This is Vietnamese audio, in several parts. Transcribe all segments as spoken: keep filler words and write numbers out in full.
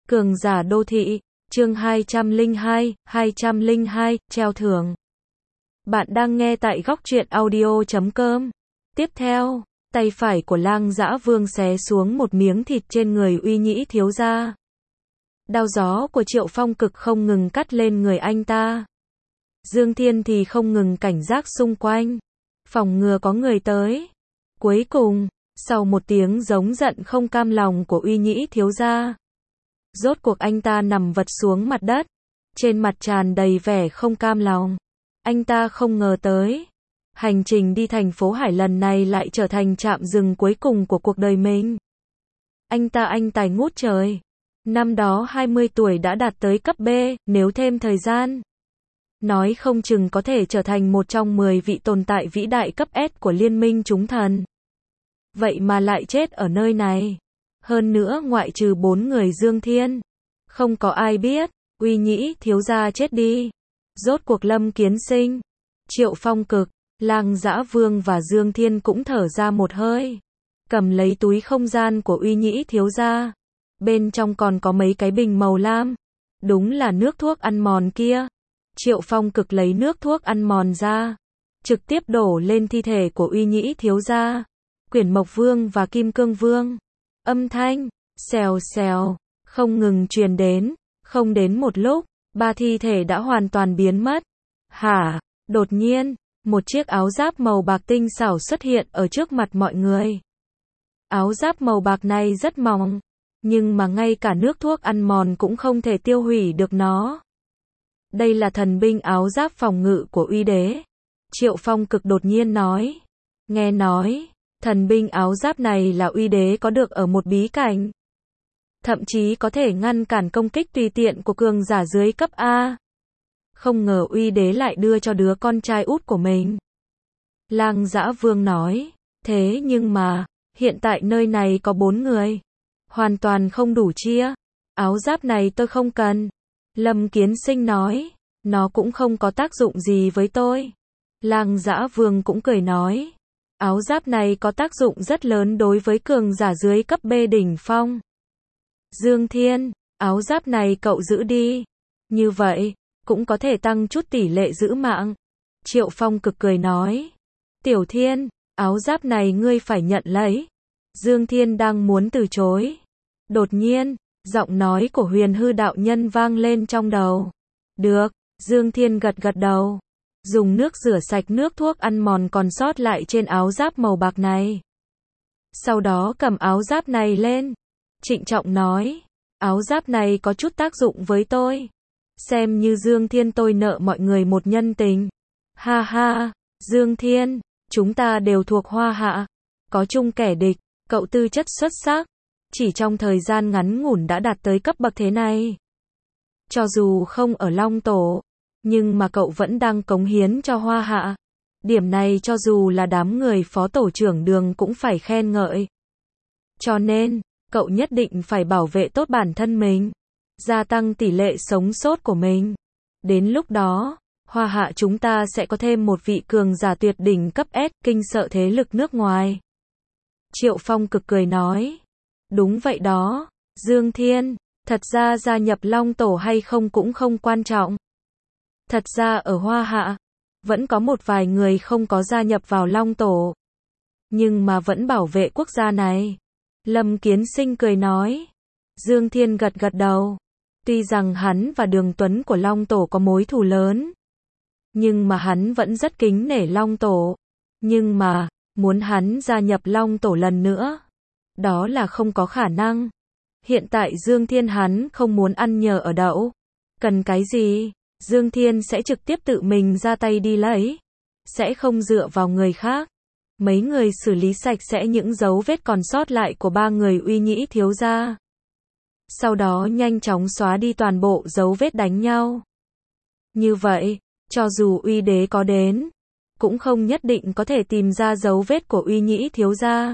Cường giả đô thị, chương hai trăm lẻ hai, hai trăm lẻ hai, treo thưởng. Bạn đang nghe tại góc truyện audio chấm com. Tiếp theo, tay phải của Lang Dã Vương xé xuống một miếng thịt trên người Uy Nhĩ thiếu gia. Đao gió của Triệu Phong cực không ngừng cắt lên người anh ta. Dương Thiên thì không ngừng cảnh giác xung quanh, phòng ngừa có người tới. Cuối cùng, sau một tiếng giống giận không cam lòng của Uy Nhĩ thiếu gia, rốt cuộc anh ta nằm vật xuống mặt đất, trên mặt tràn đầy vẻ không cam lòng. Anh ta không ngờ tới, hành trình đi thành phố Hải lần này lại trở thành trạm dừng cuối cùng của cuộc đời mình. Anh ta anh tài ngút trời. Năm đó hai mươi tuổi đã đạt tới cấp B, nếu thêm thời gian, nói không chừng có thể trở thành một trong mười vị tồn tại vĩ đại cấp S của Liên minh chúng thần. Vậy mà lại chết ở nơi này. Hơn nữa ngoại trừ bốn người Dương Thiên, không có ai biết, Uy Nhĩ thiếu gia chết đi. Rốt cuộc Lâm Kiến Sinh, Triệu Phong cực, Lang Dã Vương và Dương Thiên cũng thở ra một hơi, cầm lấy túi không gian của Uy Nhĩ thiếu gia. Bên trong còn có mấy cái bình màu lam, đúng là nước thuốc ăn mòn kia. Triệu Phong cực lấy nước thuốc ăn mòn ra, trực tiếp đổ lên thi thể của Uy Nhĩ thiếu gia, Quyển Mộc Vương và Kim Cương Vương. Âm thanh xèo xèo không ngừng truyền đến, không đến một lúc, ba thi thể đã hoàn toàn biến mất. Hả? Đột nhiên, một chiếc áo giáp màu bạc tinh xảo xuất hiện ở trước mặt mọi người. Áo giáp màu bạc này rất mỏng, nhưng mà ngay cả nước thuốc ăn mòn cũng không thể tiêu hủy được nó. Đây là thần binh áo giáp phòng ngự của Uy Đế. Triệu Phong cực đột nhiên nói. Nghe nói, thần binh áo giáp này là Uy Đế có được ở một bí cảnh. Thậm chí có thể ngăn cản công kích tùy tiện của cường giả dưới cấp A. Không ngờ Uy Đế lại đưa cho đứa con trai út của mình. Lang Dã Vương nói. Thế nhưng mà, hiện tại nơi này có bốn người, hoàn toàn không đủ chia. Áo giáp này tôi không cần. Lâm Kiến Sinh nói. Nó cũng không có tác dụng gì với tôi. Lang Dã Vương cũng cười nói. Áo giáp này có tác dụng rất lớn đối với cường giả dưới cấp B đỉnh phong. Dương Thiên, áo giáp này cậu giữ đi. Như vậy, cũng có thể tăng chút tỷ lệ giữ mạng. Triệu Phong cực cười nói. Tiểu Thiên, áo giáp này ngươi phải nhận lấy. Dương Thiên đang muốn từ chối. Đột nhiên, giọng nói của Huyền Hư đạo nhân vang lên trong đầu. Được, Dương Thiên gật gật đầu. Dùng nước rửa sạch nước thuốc ăn mòn còn sót lại trên áo giáp màu bạc này. Sau đó cầm áo giáp này lên, trịnh trọng nói. Áo giáp này có chút tác dụng với tôi. Xem như Dương Thiên tôi nợ mọi người một nhân tình. Ha ha, Dương Thiên, chúng ta đều thuộc Hoa Hạ, có chung kẻ địch, cậu tư chất xuất sắc, chỉ trong thời gian ngắn ngủn đã đạt tới cấp bậc thế này. Cho dù không ở Long Tổ, nhưng mà cậu vẫn đang cống hiến cho Hoa Hạ. Điểm này cho dù là đám người phó tổ trưởng Đường cũng phải khen ngợi. Cho nên, cậu nhất định phải bảo vệ tốt bản thân mình, gia tăng tỷ lệ sống sót của mình. Đến lúc đó, Hoa Hạ chúng ta sẽ có thêm một vị cường giả tuyệt đỉnh cấp S, kinh sợ thế lực nước ngoài. Triệu Phong cực cười nói. Đúng vậy đó, Dương Thiên, thật ra gia nhập Long Tổ hay không cũng không quan trọng. Thật ra ở Hoa Hạ, vẫn có một vài người không có gia nhập vào Long Tổ, nhưng mà vẫn bảo vệ quốc gia này. Lâm Kiến Sinh cười nói. Dương Thiên gật gật đầu. Tuy rằng hắn và Đường Tuấn của Long Tổ có mối thù lớn, nhưng mà hắn vẫn rất kính nể Long Tổ. Nhưng mà, muốn hắn gia nhập Long Tổ lần nữa, đó là không có khả năng. Hiện tại Dương Thiên hắn không muốn ăn nhờ ở đậu. Cần cái gì, Dương Thiên sẽ trực tiếp tự mình ra tay đi lấy, sẽ không dựa vào người khác. Mấy người xử lý sạch sẽ những dấu vết còn sót lại của ba người Uy Nhĩ thiếu gia. Sau đó nhanh chóng xóa đi toàn bộ dấu vết đánh nhau. Như vậy, cho dù Uy Đế có đến, cũng không nhất định có thể tìm ra dấu vết của Uy Nhĩ thiếu gia.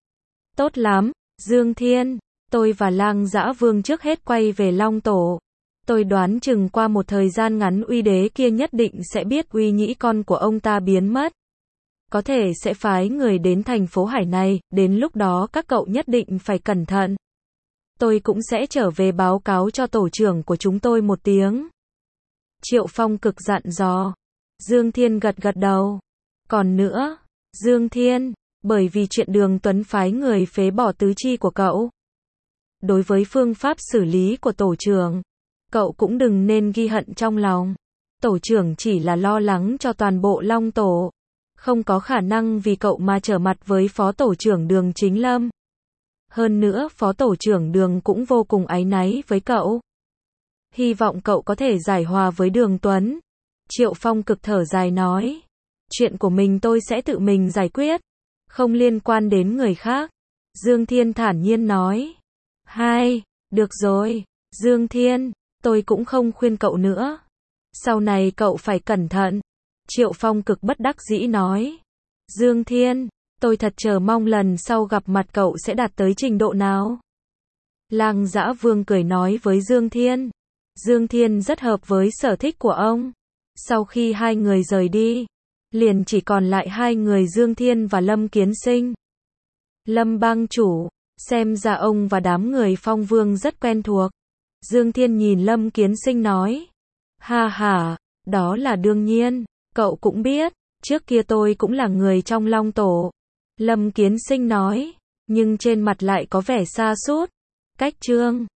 Tốt lắm, Dương Thiên, tôi và Lang Dã Vương trước hết quay về Long Tổ. Tôi đoán chừng qua một thời gian ngắn Uy Đế kia nhất định sẽ biết Uy Nhĩ con của ông ta biến mất. Có thể sẽ phái người đến thành phố Hải này, đến lúc đó các cậu nhất định phải cẩn thận. tôi cũng sẽ trở về báo cáo cho tổ trưởng của chúng tôi một tiếng. Triệu Phong cực dặn dò. Dương Thiên gật gật đầu. Còn nữa, Dương Thiên, bởi vì chuyện Đường Tuấn phái người phế bỏ tứ chi của cậu. Đối với phương pháp xử lý của tổ trưởng, cậu cũng đừng nên ghi hận trong lòng. Tổ trưởng chỉ là lo lắng cho toàn bộ Long Tổ. Không có khả năng vì cậu mà trở mặt với phó tổ trưởng Đường Chính Lâm. Hơn nữa phó tổ trưởng Đường cũng vô cùng áy náy với cậu. Hy vọng cậu có thể giải hòa với Đường Tuấn. Triệu Phong cực thở dài nói. Chuyện của mình tôi sẽ tự mình giải quyết. Không liên quan đến người khác. Dương Thiên thản nhiên nói. Hai, được rồi, Dương Thiên, tôi cũng không khuyên cậu nữa. Sau này cậu phải cẩn thận. Triệu Phong cực bất đắc dĩ nói. Dương Thiên, tôi thật chờ mong lần sau gặp mặt cậu sẽ đạt tới trình độ nào. Lang Dã Vương cười nói với Dương Thiên. Dương Thiên rất hợp với sở thích của ông. Sau khi hai người rời đi, liền chỉ còn lại hai người Dương Thiên và Lâm Kiến Sinh. Lâm bang chủ, xem ra ông và đám người Phong Vương rất quen thuộc. Dương Thiên nhìn Lâm Kiến Sinh nói. Ha ha, đó là đương nhiên, cậu cũng biết, trước kia tôi cũng là người trong Long Tổ. Lâm Kiến Sinh nói, nhưng trên mặt lại có vẻ sa sút. Cách Trương